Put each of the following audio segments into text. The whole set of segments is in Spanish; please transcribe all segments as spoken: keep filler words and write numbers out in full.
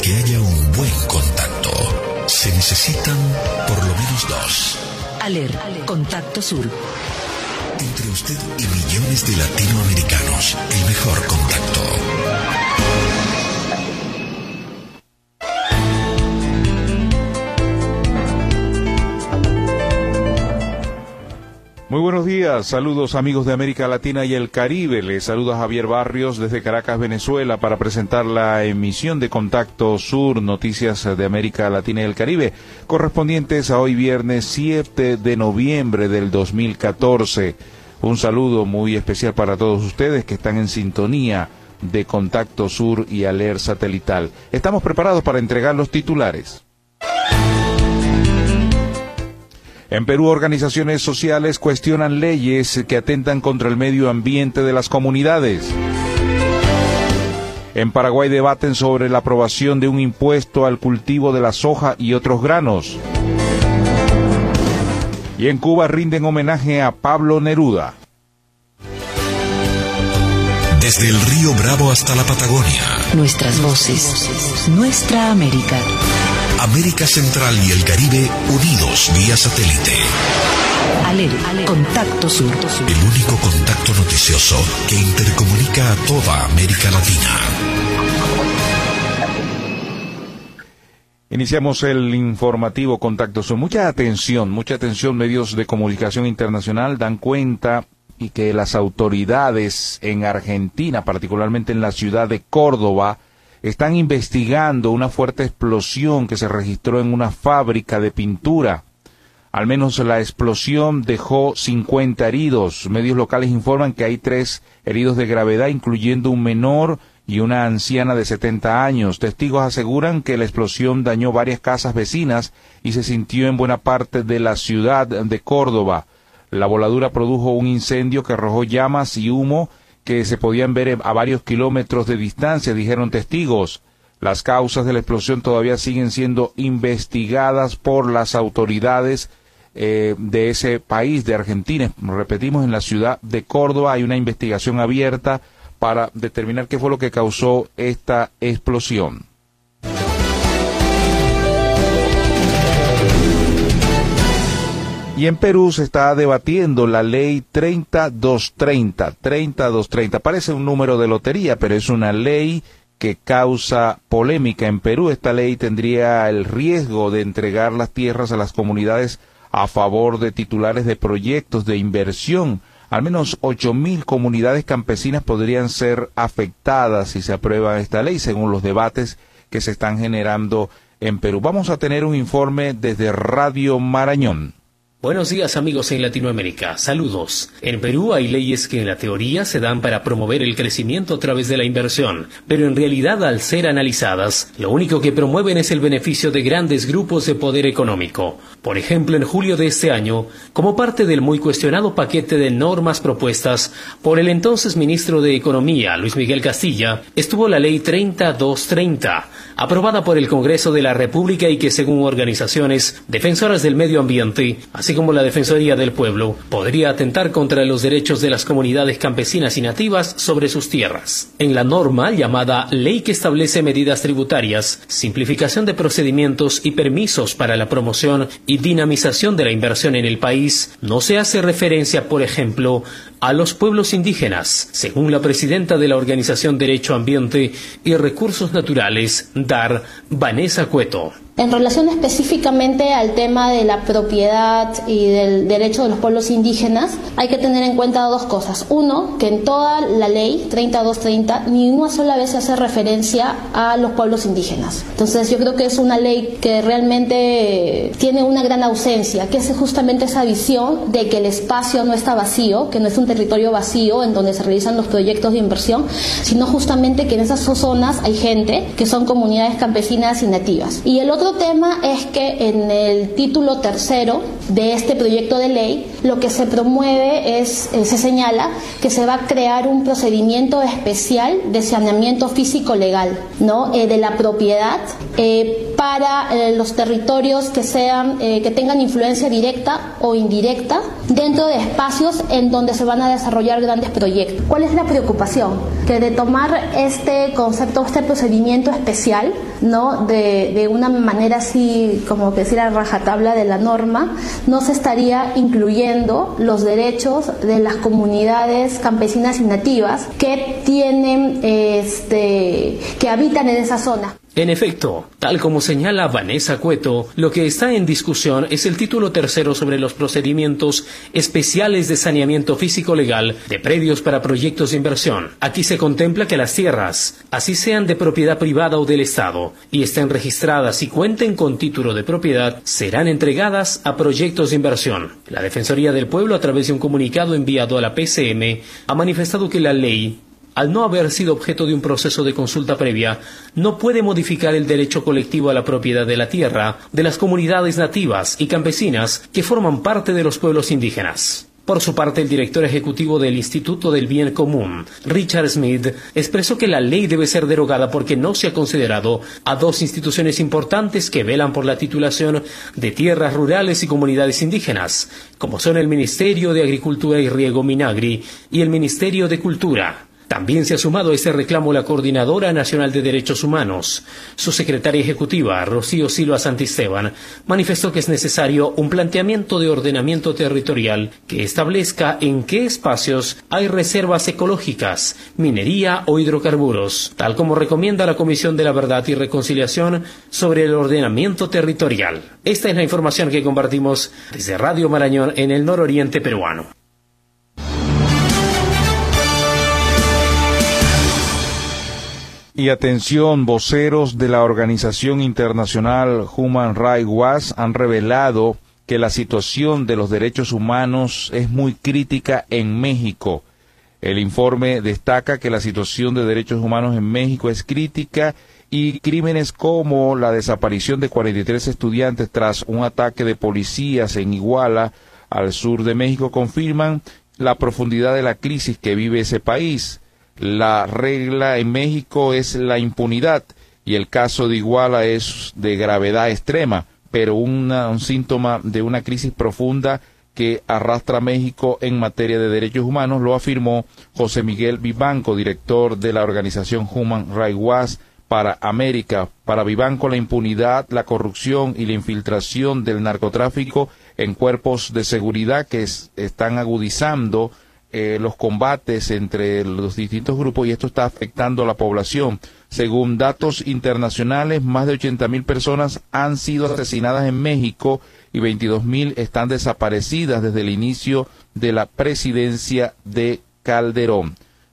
que haya un buen contacto, se necesitan por lo menos dos. ALER, Contacto Sur. Entre usted y millones de latinoamericanos, el mejor contacto. Muy buenos días, saludos amigos de América Latina y el Caribe. Les saluda Javier Barrios desde Caracas, Venezuela, para presentar la emisión de Contacto Sur, noticias de América Latina y el Caribe, correspondientes a hoy viernes siete de noviembre del dos mil catorce. Un saludo muy especial para todos ustedes que están en sintonía de Contacto Sur y ALER Satelital. Estamos preparados para entregar los titulares. En Perú, organizaciones sociales cuestionan leyes que atentan contra el medio ambiente de las comunidades. En Paraguay debaten sobre la aprobación de un impuesto al cultivo de la soja y otros granos. Y en Cuba rinden homenaje a Pablo Neruda. Desde el río Bravo hasta la Patagonia. Nuestras voces, nuestra América. América Central y el Caribe unidos vía satélite. ALER, Contacto Sur. El único contacto noticioso que intercomunica a toda América Latina. Iniciamos el informativo Contacto Sur. Mucha atención, mucha atención. Medios de comunicación internacional dan cuenta y que las autoridades en Argentina, particularmente en la ciudad de Córdoba, están investigando una fuerte explosión que se registró en una fábrica de pintura. Al menos la explosión dejó cincuenta heridos. Medios locales informan que hay tres heridos de gravedad, incluyendo un menor y una anciana de setenta años. Testigos aseguran que la explosión dañó varias casas vecinas y se sintió en buena parte de la ciudad de Córdoba. La voladura produjo un incendio que arrojó llamas y humo que se podían ver a varios kilómetros de distancia, dijeron testigos. Las causas de la explosión todavía siguen siendo investigadas por las autoridades eh, de ese país, de Argentina. Repetimos, en la ciudad de Córdoba hay una investigación abierta para determinar qué fue lo que causó esta explosión. Y en Perú se está debatiendo la ley treinta doscientos treinta, treinta doscientos treinta. Parece un número de lotería, pero es una ley que causa polémica en Perú. Esta ley tendría el riesgo de entregar las tierras a las comunidades a favor de titulares de proyectos de inversión. Al menos ocho mil comunidades campesinas podrían ser afectadas si se aprueba esta ley, según los debates que se están generando en Perú. Vamos a tener un informe desde Radio Marañón. Buenos días amigos en Latinoamérica, saludos. En Perú hay leyes que en la teoría se dan para promover el crecimiento a través de la inversión, pero en realidad al ser analizadas, lo único que promueven es el beneficio de grandes grupos de poder económico. Por ejemplo, en julio de este año, como parte del muy cuestionado paquete de normas propuestas por el entonces ministro de Economía, Luis Miguel Castilla, estuvo la ley treinta doscientos treinta, aprobada por el Congreso de la República y que según organizaciones defensoras del medio ambiente, así como la Defensoría del Pueblo, podría atentar contra los derechos de las comunidades campesinas y nativas sobre sus tierras. En la norma llamada Ley que establece medidas tributarias, simplificación de procedimientos y permisos para la promoción y dinamización de la inversión en el país, no se hace referencia, por ejemplo, a los pueblos indígenas, según la presidenta de la Organización Derecho Ambiente y Recursos Naturales, D A R, Vanessa Cueto. En relación específicamente al tema de la propiedad y del derecho de los pueblos indígenas, hay que tener en cuenta dos cosas. Uno, que en toda la ley treinta doscientos treinta ni una sola vez se hace referencia a los pueblos indígenas. Entonces yo creo que es una ley que realmente tiene una gran ausencia, que es justamente esa visión de que el espacio no está vacío, que no es un territorio vacío en donde se realizan los proyectos de inversión, sino justamente que en esas zonas hay gente que son comunidades campesinas y nativas. Y el otro tema es que en el título tercero de este proyecto de ley lo que se promueve es, eh, se señala que se va a crear un procedimiento especial de saneamiento físico legal, ¿no? Eh, de la propiedad eh, para eh, los territorios que sean eh, que tengan influencia directa o indirecta dentro de espacios en donde se van a desarrollar grandes proyectos. ¿Cuál es la preocupación? Que de tomar este concepto, este procedimiento especial, ¿no? de, de una manera así, como que decir a rajatabla de la norma, no se estaría incluyendo los derechos de las comunidades campesinas y nativas que tienen, este, que habitan en esa zona. En efecto, tal como señala Vanessa Cueto, lo que está en discusión es el título tercero sobre los procedimientos especiales de saneamiento físico legal de predios para proyectos de inversión. Aquí se contempla que las tierras, así sean de propiedad privada o del Estado, y estén registradas y cuenten con título de propiedad, serán entregadas a proyectos de inversión. La Defensoría del Pueblo, a través de un comunicado enviado a la P C M, ha manifestado que la ley, al no haber sido objeto de un proceso de consulta previa, no puede modificar el derecho colectivo a la propiedad de la tierra de las comunidades nativas y campesinas que forman parte de los pueblos indígenas. Por su parte, el director ejecutivo del Instituto del Bien Común, Richard Smith, expresó que la ley debe ser derogada porque no se ha considerado a dos instituciones importantes que velan por la titulación de tierras rurales y comunidades indígenas, como son el Ministerio de Agricultura y Riego Minagri y el Ministerio de Cultura. También se ha sumado a este reclamo la Coordinadora Nacional de Derechos Humanos. Su secretaria ejecutiva, Rocío Silva Santisteban, manifestó que es necesario un planteamiento de ordenamiento territorial que establezca en qué espacios hay reservas ecológicas, minería o hidrocarburos, tal como recomienda la Comisión de la Verdad y Reconciliación sobre el ordenamiento territorial. Esta es la información que compartimos desde Radio Marañón en el nororiente peruano. Y atención, voceros de la organización internacional Human Rights Watch han revelado que la situación de los derechos humanos es muy crítica en México. El informe destaca que la situación de derechos humanos en México es crítica y crímenes como la desaparición de cuarenta y tres estudiantes tras un ataque de policías en Iguala, al sur de México, confirman la profundidad de la crisis que vive ese país. La regla en México es la impunidad y el caso de Iguala es de gravedad extrema, pero una, un síntoma de una crisis profunda que arrastra a México en materia de derechos humanos, lo afirmó José Miguel Vivanco, director de la organización Human Rights Watch para América. Para Vivanco, la impunidad, la corrupción y la infiltración del narcotráfico en cuerpos de seguridad que es, están agudizando Eh, los combates entre los distintos grupos y esto está afectando a la población. Según datos internacionales, más de ochenta mil personas han sido asesinadas en México y veintidós mil están desaparecidas desde el inicio de la presidencia de Calderón.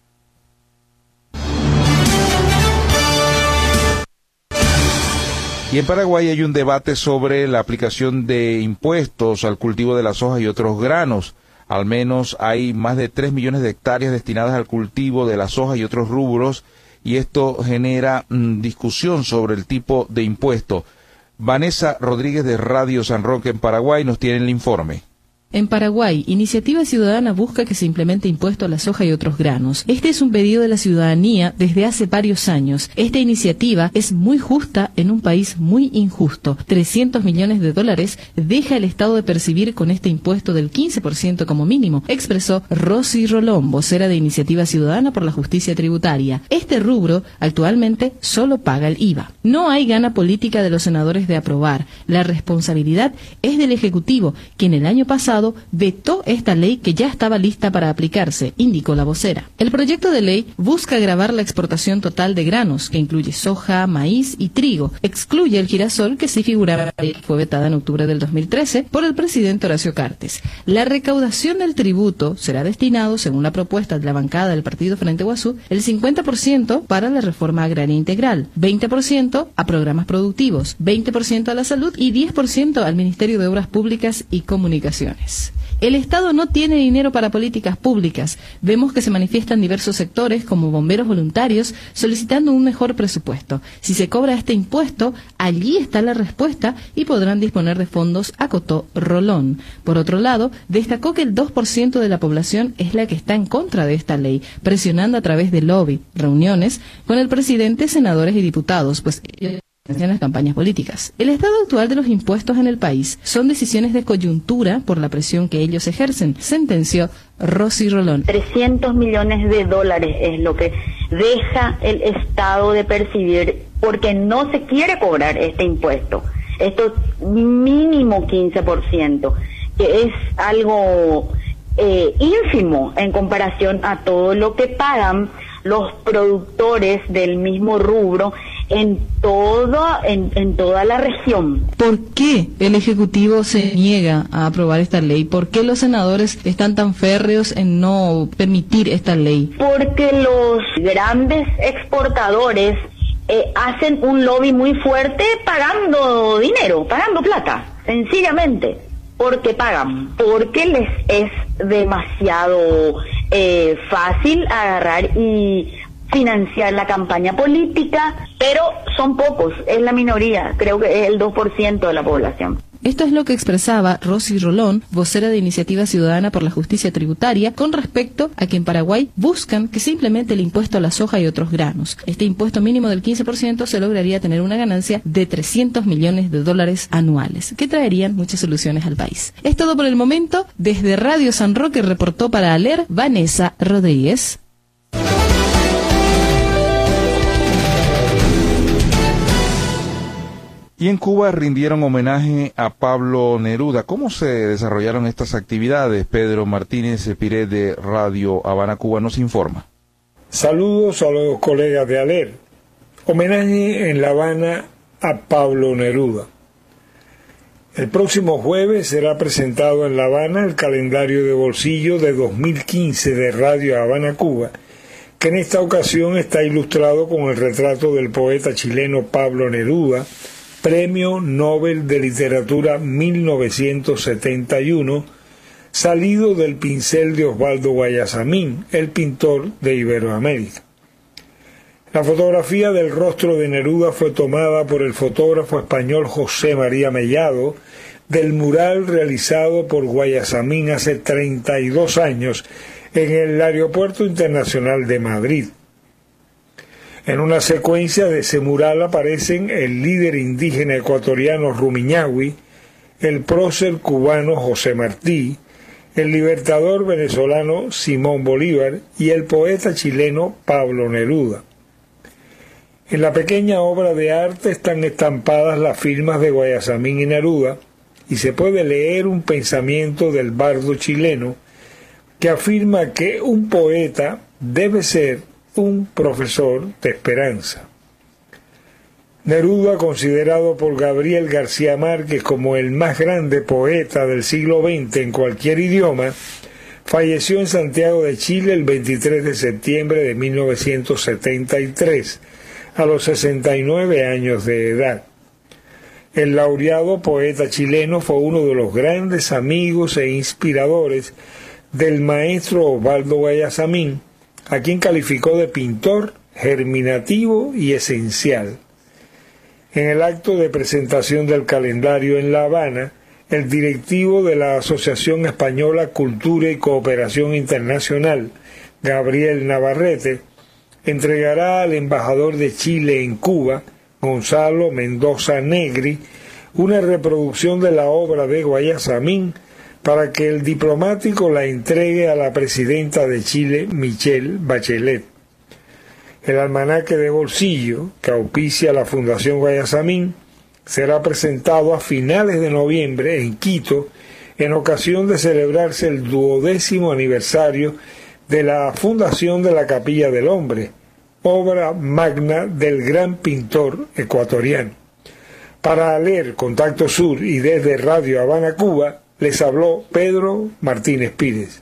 Y en Paraguay hay un debate sobre la aplicación de impuestos al cultivo de la soja y otros granos. Al menos hay más de tres millones de hectáreas destinadas al cultivo de la soja y otros rubros, y esto genera mmm, discusión sobre el tipo de impuesto. Vanessa Rodríguez de Radio San Roque en Paraguay nos tiene el informe. En Paraguay, Iniciativa Ciudadana busca que se implemente impuesto a la soja y otros granos. Este es un pedido de la ciudadanía desde hace varios años. Esta iniciativa es muy justa en un país muy injusto. trescientos millones de dólares deja el Estado de percibir con este impuesto del quince por ciento como mínimo, expresó Rosy Rolón, vocera de Iniciativa Ciudadana por la Justicia Tributaria. Este rubro actualmente solo paga el I V A. No hay gana política de los senadores de aprobar. La responsabilidad es del Ejecutivo, quien el año pasado vetó esta ley que ya estaba lista para aplicarse, indicó la vocera. El proyecto de ley busca agravar la exportación total de granos, que incluye soja, maíz y trigo. Excluye el girasol, que sí figuraba y fue vetada en octubre del dos mil trece por el presidente Horacio Cartes. La recaudación del tributo será destinado, según la propuesta de la bancada del Partido Frente Guazú, el cincuenta por ciento para la reforma agraria integral, veinte por ciento a programas productivos, veinte por ciento a la salud y diez por ciento al Ministerio de Obras Públicas y Comunicaciones. millones. El Estado no tiene dinero para políticas públicas. Vemos que se manifiestan diversos sectores, como bomberos voluntarios, solicitando un mejor presupuesto. Si se cobra este impuesto, allí está la respuesta y podrán disponer de fondos, acotó Rolón. Por otro lado, destacó que el dos por ciento de la población es la que está en contra de esta ley, presionando a través de lobby, reuniones con el presidente, senadores y diputados, pues en las campañas políticas. El estado actual de los impuestos en el país son decisiones de coyuntura por la presión que ellos ejercen, sentenció Rosy Rolón. trescientos millones de dólares es lo que deja el Estado de percibir porque no se quiere cobrar este impuesto. Esto mínimo quince por ciento, que es algo eh, ínfimo en comparación a todo lo que pagan los productores del mismo rubro en toda en, en toda la región. ¿Por qué el Ejecutivo se niega a aprobar esta ley? ¿Por qué los senadores están tan férreos en no permitir esta ley? Porque los grandes exportadores eh, hacen un lobby muy fuerte pagando dinero, pagando plata, sencillamente. Porque pagan, porque les es demasiado eh, fácil agarrar y financiar la campaña política, pero son pocos, es la minoría, creo que es el dos por ciento de la población. Esto es lo que expresaba Rosy Rolón, vocera de Iniciativa Ciudadana por la Justicia Tributaria, con respecto a que en Paraguay buscan que se implemente el impuesto a la soja y otros granos. Este impuesto mínimo del quince por ciento se lograría tener una ganancia de trescientos millones de dólares anuales, que traerían muchas soluciones al país. Es todo por el momento. Desde Radio San Roque reportó para ALER Vanessa Rodríguez. Y en Cuba rindieron homenaje a Pablo Neruda. ¿Cómo se desarrollaron estas actividades? Pedro Martínez Piré de Radio Habana, Cuba, nos informa. Saludos a los colegas de ALER. Homenaje en La Habana a Pablo Neruda. El próximo jueves será presentado en La Habana el calendario de bolsillo de dos mil quince de Radio Habana, Cuba, que en esta ocasión está ilustrado con el retrato del poeta chileno Pablo Neruda, Premio Nobel de Literatura mil novecientos setenta y uno, salido del pincel de Osvaldo Guayasamín, el pintor de Iberoamérica. La fotografía del rostro de Neruda fue tomada por el fotógrafo español José María Mellado del mural realizado por Guayasamín hace treinta y dos años en el Aeropuerto Internacional de Madrid. En una secuencia de ese mural aparecen el líder indígena ecuatoriano Rumiñahui, el prócer cubano José Martí, el libertador venezolano Simón Bolívar y el poeta chileno Pablo Neruda. En la pequeña obra de arte están estampadas las firmas de Guayasamín y Neruda y se puede leer un pensamiento del bardo chileno que afirma que un poeta debe ser un profesor de esperanza. Neruda, considerado por Gabriel García Márquez como el más grande poeta del siglo veinte en cualquier idioma, falleció en Santiago de Chile el veintitrés de septiembre de mil novecientos setenta y tres, a los sesenta y nueve años de edad. El laureado poeta chileno fue uno de los grandes amigos e inspiradores del maestro Osvaldo Guayasamín, a quien calificó de pintor germinativo y esencial. En el acto de presentación del calendario en La Habana, el directivo de la Asociación Española Cultura y Cooperación Internacional, Gabriel Navarrete, entregará al embajador de Chile en Cuba, Gonzalo Mendoza Negri, una reproducción de la obra de Guayasamín para que el diplomático la entregue a la presidenta de Chile, Michelle Bachelet. El almanaque de bolsillo, que auspicia la Fundación Guayasamín, será presentado a finales de noviembre en Quito, en ocasión de celebrarse el duodécimo aniversario de la fundación de la Capilla del Hombre, obra magna del gran pintor ecuatoriano. Para ALER Contacto Sur y desde Radio Habana, Cuba, les habló Pedro Martínez Pírez.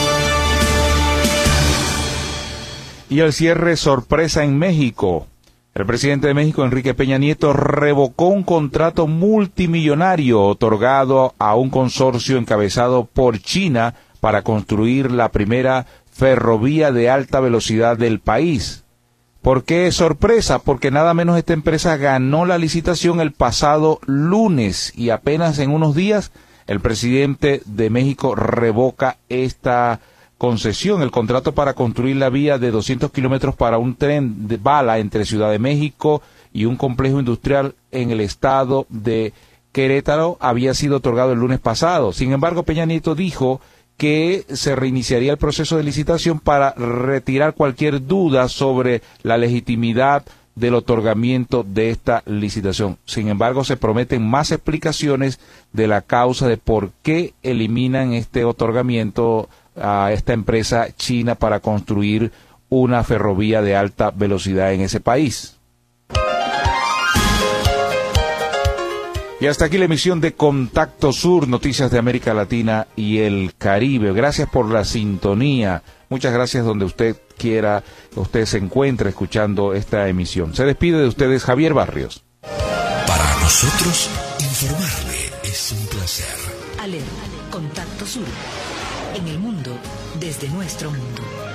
Y el cierre sorpresa en México. El presidente de México, Enrique Peña Nieto, revocó un contrato multimillonario otorgado a un consorcio encabezado por China para construir la primera ferrovía de alta velocidad del país. ¿Por qué sorpresa? Porque nada menos esta empresa ganó la licitación el pasado lunes y apenas en unos días el presidente de México revoca esta concesión, el contrato para construir la vía de doscientos kilómetros para un tren de bala entre Ciudad de México y un complejo industrial en el estado de Querétaro había sido otorgado el lunes pasado. Sin embargo, Peña Nieto dijo que se reiniciaría el proceso de licitación para retirar cualquier duda sobre la legitimidad del otorgamiento de esta licitación. Sin embargo, se prometen más explicaciones de la causa de por qué eliminan este otorgamiento a esta empresa china para construir una ferrovía de alta velocidad en ese país. Y hasta aquí la emisión de Contacto Sur, noticias de América Latina y el Caribe. Gracias por la sintonía. Muchas gracias donde usted quiera, usted se encuentre escuchando esta emisión. Se despide de ustedes Javier Barrios. Para nosotros, informarle es un placer. Aler, Contacto Sur. En el mundo, desde nuestro mundo.